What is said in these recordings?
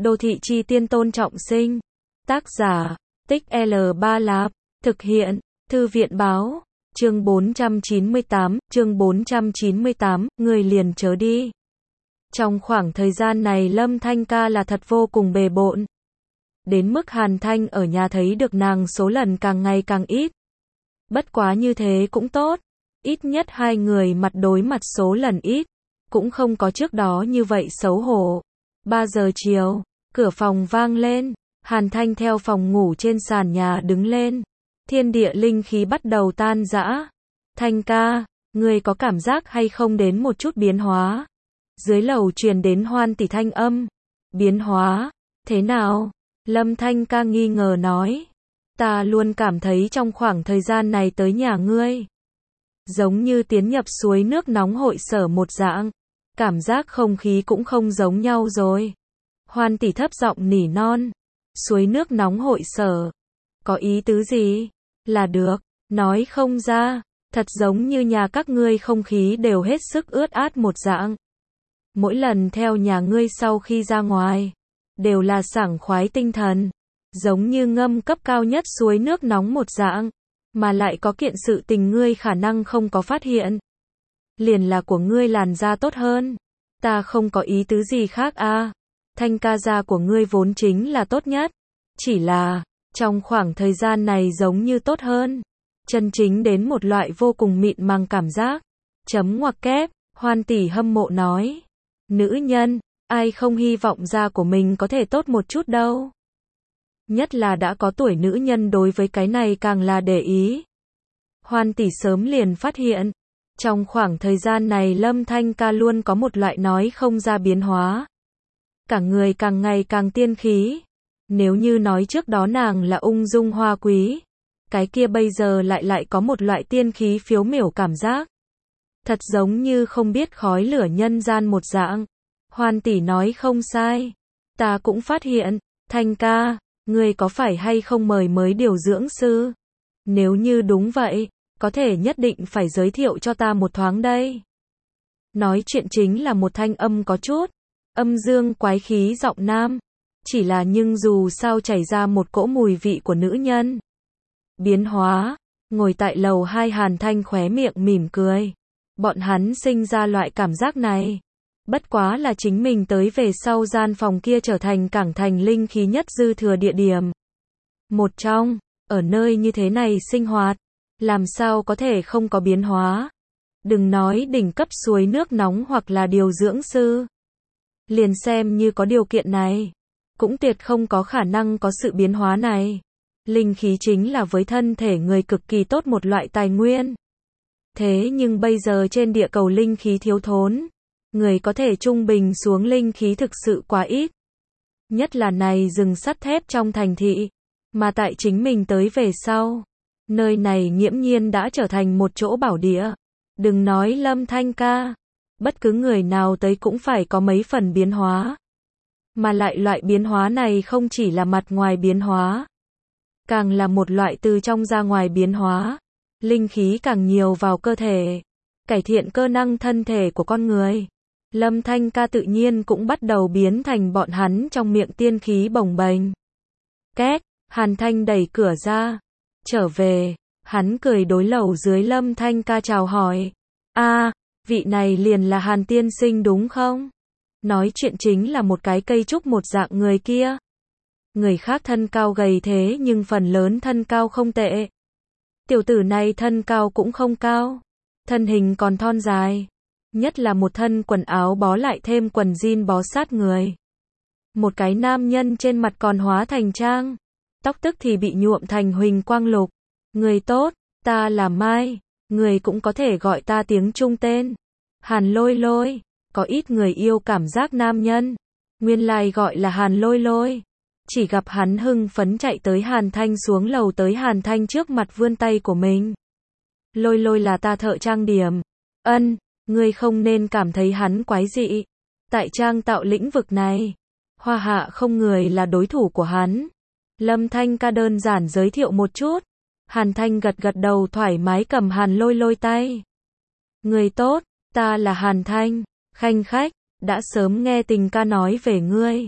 Đô thị chi tiên Tôn Trọng Sinh. Tác giả, Tích L3 Lạp. Thực hiện, Thư viện báo. Chương 498, người liền chớ đi. Trong khoảng thời gian này Lâm Thanh Ca là thật vô cùng bề bộn. Đến mức Hàn Thanh ở nhà thấy được nàng số lần càng ngày càng ít. Bất quá như thế cũng tốt. Ít nhất hai người mặt đối mặt số lần ít. Cũng không có trước đó như vậy xấu hổ. 3 giờ chiều, cửa phòng vang lên. Hàn Thanh theo phòng ngủ trên sàn nhà đứng lên. Thiên địa linh khí bắt đầu tan rã. Thanh ca, ngươi có cảm giác hay không đến một chút biến hóa? Dưới lầu truyền đến Hoan tỷ thanh âm. Biến hóa? Thế nào? Lâm Thanh ca nghi ngờ nói. Ta luôn cảm thấy trong khoảng thời gian này tới nhà ngươi, giống như tiến nhập suối nước nóng hội sở một dạng. Cảm giác không khí cũng không giống nhau rồi. Hoan tỷ thấp giọng nỉ non. Suối nước nóng hội sở. Có ý tứ gì? Là được, nói không ra. Thật giống như nhà các ngươi không khí đều hết sức ướt át một dạng. Mỗi lần theo nhà ngươi sau khi ra ngoài, đều là sảng khoái tinh thần. Giống như ngâm cấp cao nhất suối nước nóng một dạng. Mà lại có kiện sự tình ngươi khả năng không có phát hiện. Liền là của ngươi làn da tốt hơn. Ta không có ý tứ gì khác à. Thanh ca da của ngươi vốn chính là tốt nhất. Chỉ là, trong khoảng thời gian này giống như tốt hơn. Chân chính đến một loại vô cùng mịn màng cảm giác. Chấm ngoặc kép, Hoan tỷ hâm mộ nói. Nữ nhân, ai không hy vọng da của mình có thể tốt một chút đâu. Nhất là đã có tuổi nữ nhân đối với cái này càng là để ý. Hoan tỷ sớm liền phát hiện. Trong khoảng thời gian này Lâm Thanh ca luôn có một loại nói không ra biến hóa. Cả người càng ngày càng tiên khí. Nếu như nói trước đó nàng là ung dung hoa quý, cái kia bây giờ lại có một loại tiên khí phiếu miểu cảm giác. Thật giống như không biết khói lửa nhân gian một dạng. Hoan tỷ nói không sai. Ta cũng phát hiện, Thanh ca, ngươi có phải hay không mời mới điều dưỡng sư? Nếu như đúng vậy, có thể nhất định phải giới thiệu cho ta một thoáng đây. Nói chuyện chính là một thanh âm có chút âm dương quái khí giọng nam. Chỉ là nhưng dù sao chảy ra một cỗ mùi vị của nữ nhân. Biến hóa, ngồi tại lầu 2 Hàn Thanh khóe miệng mỉm cười. Bọn hắn sinh ra loại cảm giác này. Bất quá là chính mình tới về sau gian phòng kia trở thành cảng thành linh khí nhất dư thừa địa điểm. Một trong, ở nơi như thế này sinh hoạt, làm sao có thể không có biến hóa. Đừng nói đỉnh cấp suối nước nóng hoặc là điều dưỡng sư. Liền xem như có điều kiện này, cũng tuyệt không có khả năng có sự biến hóa này. Linh khí chính là với thân thể người cực kỳ tốt một loại tài nguyên. Thế nhưng bây giờ trên địa cầu linh khí thiếu thốn. Người có thể trung bình xuống linh khí thực sự quá ít. Nhất là này rừng sắt thép trong thành thị. Mà tại chính mình tới về sau. Nơi này nghiễm nhiên đã trở thành một chỗ bảo địa. Đừng nói Lâm Thanh ca. Bất cứ người nào tới cũng phải có mấy phần biến hóa. Mà lại loại biến hóa này không chỉ là mặt ngoài biến hóa. Càng là một loại từ trong ra ngoài biến hóa. Linh khí càng nhiều vào cơ thể. Cải thiện cơ năng thân thể của con người. Lâm Thanh ca tự nhiên cũng bắt đầu biến thành bọn hắn trong miệng tiên khí bồng bềnh. Két, Hàn Thanh đẩy cửa ra. Trở về, hắn cười đối lầu dưới Lâm Thanh ca chào hỏi. Vị này liền là Hàn tiên sinh đúng không? Nói chuyện chính là một cái cây trúc một dạng người kia. Người khác thân cao gầy thế nhưng phần lớn thân cao không tệ. Tiểu tử này thân cao cũng không cao. Thân hình còn thon dài. Nhất là một thân quần áo bó lại thêm quần jean bó sát người. Một cái nam nhân trên mặt còn hóa thành trang. Tóc tức thì bị nhuộm thành huỳnh quang lục. Người tốt, ta là Mai. Người cũng có thể gọi ta tiếng Trung tên. Hàn Lôi Lôi. Có ít người yêu cảm giác nam nhân. Nguyên lai gọi là Hàn Lôi Lôi. Chỉ gặp hắn hưng phấn chạy tới Hàn Thanh xuống lầu tới Hàn Thanh trước mặt vươn tay của mình. Lôi Lôi là ta thợ trang điểm. Ngươi không nên cảm thấy hắn quái dị. Tại trang tạo lĩnh vực này, hoa hạ không người là đối thủ của hắn. Lâm Thanh ca đơn giản giới thiệu một chút. Hàn Thanh gật gật đầu thoải mái cầm Hàn Lôi Lôi tay. Người tốt, ta là Hàn Thanh. Khanh khách, đã sớm nghe tình ca nói về ngươi.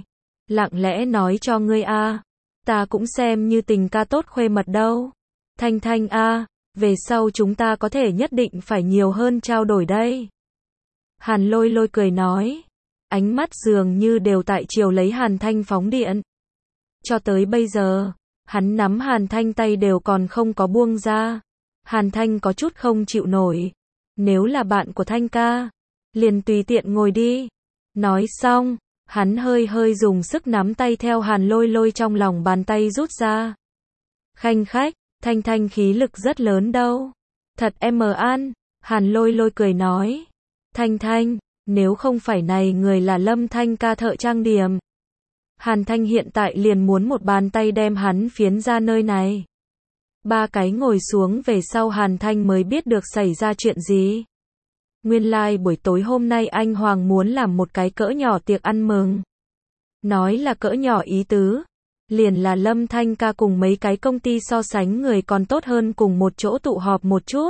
lặng lẽ nói cho ngươi a, ta cũng xem như tình ca tốt khuê mật đâu. Thanh Thanh a, về sau chúng ta có thể nhất định phải nhiều hơn trao đổi đây. Hàn Lôi Lôi cười nói, ánh mắt dường như đều tại chiều lấy Hàn Thanh phóng điện. Cho tới bây giờ, hắn nắm Hàn Thanh tay đều còn không có buông ra. Hàn Thanh có chút không chịu nổi. Nếu là bạn của Thanh ca, liền tùy tiện ngồi đi. Nói xong, hắn hơi hơi dùng sức nắm tay theo Hàn Lôi Lôi trong lòng bàn tay rút ra. Khanh khách, Thanh Thanh khí lực rất lớn đâu. Thật em mờ an, Hàn Lôi Lôi cười nói. Thanh Thanh, nếu không phải này người là Lâm Thanh ca thợ trang điểm. Hàn Thanh hiện tại liền muốn một bàn tay đem hắn phiến ra nơi này. Ba cái ngồi xuống về sau Hàn Thanh mới biết được xảy ra chuyện gì. Nguyên lai buổi tối hôm nay anh Hoàng muốn làm một cái cỡ nhỏ tiệc ăn mừng. Nói là cỡ nhỏ ý tứ, liền là Lâm Thanh ca cùng mấy cái công ty so sánh người còn tốt hơn cùng một chỗ tụ họp một chút.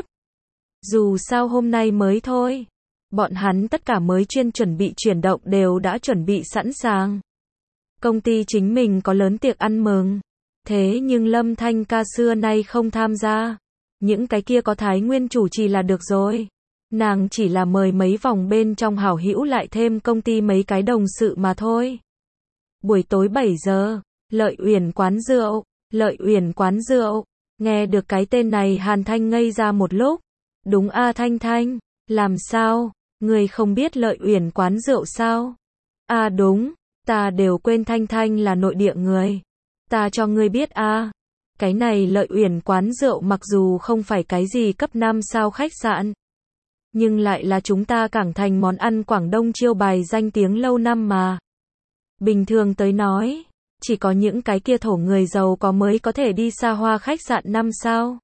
Dù sao hôm nay mới thôi, bọn hắn tất cả mới chuyên chuẩn bị chuyển động đều đã chuẩn bị sẵn sàng. Công ty chính mình có lớn tiệc ăn mừng, thế nhưng Lâm Thanh ca xưa nay không tham gia. Những cái kia có Thái Nguyên chủ trì là được rồi. Nàng chỉ là mời mấy vòng bên trong hảo hữu lại thêm công ty mấy cái đồng sự mà thôi. Buổi tối 7 giờ, Lợi Uyển quán rượu, Lợi Uyển quán rượu. Nghe được cái tên này Hàn Thanh ngây ra một lúc. Đúng a Thanh Thanh, làm sao, người không biết Lợi Uyển quán rượu sao? À đúng, ta đều quên Thanh Thanh là nội địa người. Ta cho ngươi biết a, cái này Lợi Uyển quán rượu mặc dù không phải cái gì cấp 5 sao khách sạn, nhưng lại là chúng ta Cảng Thành món ăn Quảng Đông chiêu bài danh tiếng lâu năm mà. Bình thường tới nói, chỉ có những cái kia thổ người giàu có mới có thể đi xa hoa khách sạn 5 sao.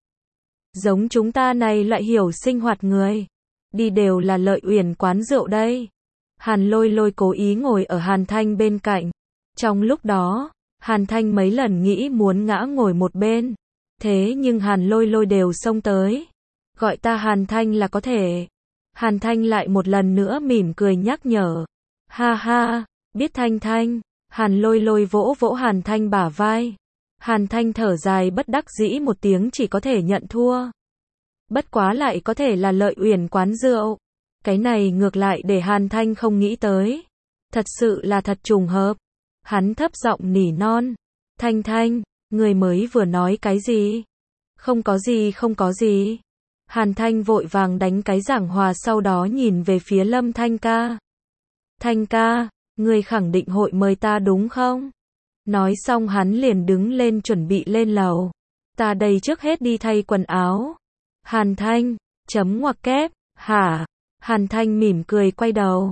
Giống chúng ta này loại hiểu sinh hoạt người, đi đều là Lợi Uyển quán rượu đây. Hàn Lôi Lôi cố ý ngồi ở Hàn Thanh bên cạnh. Trong lúc đó, Hàn Thanh mấy lần nghĩ muốn ngã ngồi một bên. Thế nhưng Hàn Lôi Lôi đều xông tới. Gọi ta Hàn Thanh là có thể. Hàn Thanh lại một lần nữa mỉm cười nhắc nhở. Ha ha, biết Thanh Thanh. Hàn Lôi Lôi vỗ vỗ Hàn Thanh bả vai. Hàn Thanh thở dài bất đắc dĩ một tiếng chỉ có thể nhận thua. Bất quá lại có thể là Lợi Uyển quán rượu. Cái này ngược lại để Hàn Thanh không nghĩ tới. Thật sự là thật trùng hợp. Hắn thấp giọng nỉ non. Thanh Thanh, người mới vừa nói cái gì? Không có gì không có gì. Hàn Thanh vội vàng đánh cái giảng hòa sau đó nhìn về phía Lâm Thanh ca. Thanh ca, người khẳng định hội mời ta đúng không? Nói xong hắn liền đứng lên chuẩn bị lên lầu. Ta đây trước hết đi thay quần áo. Hàn Thanh, chấm ngoặc kép, hả? Hàn Thanh mỉm cười quay đầu.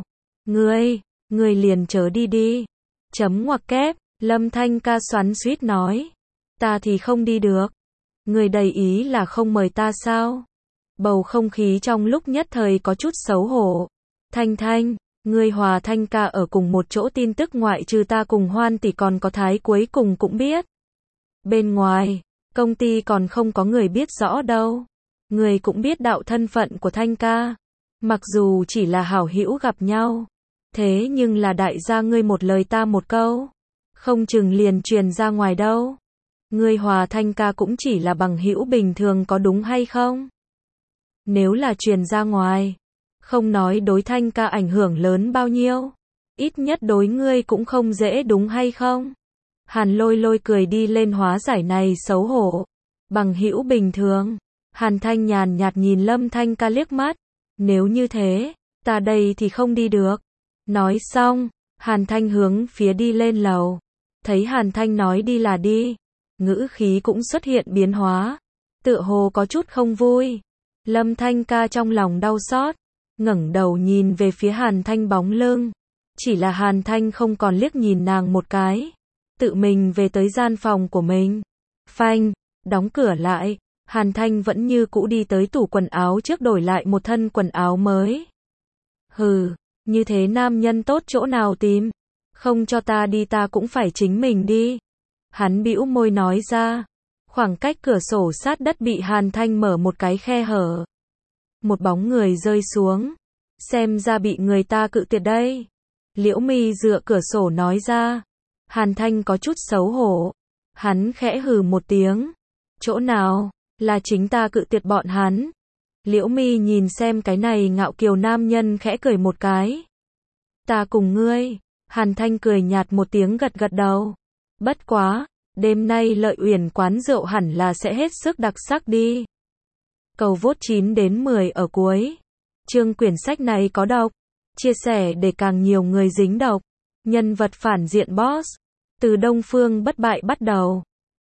Ngươi liền chớ đi đi. Chấm ngoặc kép, Lâm Thanh ca xoắn xuýt nói. Ta thì không đi được. Ngươi đầy ý là không mời ta sao? Bầu không khí trong lúc nhất thời có chút xấu hổ. Thanh Thanh, ngươi hòa Thanh ca ở cùng một chỗ tin tức ngoại trừ ta cùng Hoan tỷ còn có Thái cuối cùng cũng biết. Bên ngoài, công ty còn không có người biết rõ đâu. Ngươi cũng biết đạo thân phận của Thanh ca. Mặc dù chỉ là hảo hữu gặp nhau. Thế nhưng là đại gia ngươi một lời ta một câu. Không chừng liền truyền ra ngoài đâu. Ngươi hòa Thanh ca cũng chỉ là bằng hữu bình thường có đúng hay không? Nếu là truyền ra ngoài, không nói đối Thanh ca ảnh hưởng lớn bao nhiêu, ít nhất đối ngươi cũng không dễ đúng hay không? Hàn Lôi Lôi cười đi lên hóa giải này xấu hổ. Bằng hữu bình thường. Hàn Thanh nhàn nhạt nhìn Lâm Thanh ca liếc mắt. Nếu như thế, ta đây thì không đi được. Nói xong, Hàn Thanh hướng phía đi lên lầu. Thấy Hàn Thanh nói đi là đi, ngữ khí cũng xuất hiện biến hóa, tựa hồ có chút không vui. Lâm Thanh ca trong lòng đau xót, ngẩng đầu nhìn về phía Hàn Thanh bóng lưng. Chỉ là Hàn Thanh không còn liếc nhìn nàng một cái, tự mình về tới gian phòng của mình. Phanh, đóng cửa lại, Hàn Thanh vẫn như cũ đi tới tủ quần áo trước đổi lại một thân quần áo mới. Hừ, như thế nam nhân tốt chỗ nào tìm? Không cho ta đi ta cũng phải chính mình đi. Hắn bĩu môi nói ra. Khoảng cách cửa sổ sát đất bị Hàn Thanh mở một cái khe hở. Một bóng người rơi xuống. Xem ra bị người ta cự tuyệt đây. Liễu Mi dựa cửa sổ nói ra. Hàn Thanh có chút xấu hổ. Hắn khẽ hừ một tiếng. Chỗ nào, là chính ta cự tuyệt bọn hắn. Liễu Mi nhìn xem cái này ngạo kiều nam nhân khẽ cười một cái. Ta cùng ngươi. Hàn Thanh cười nhạt một tiếng gật gật đầu. Bất quá, đêm nay Lợi Uyển quán rượu hẳn là sẽ hết sức đặc sắc đi. Cầu vote 9 đến 10 ở cuối. Chương quyển sách này có độc. Chia sẻ để càng nhiều người dính độc. Nhân vật phản diện boss. Từ Đông Phương bất bại bắt đầu.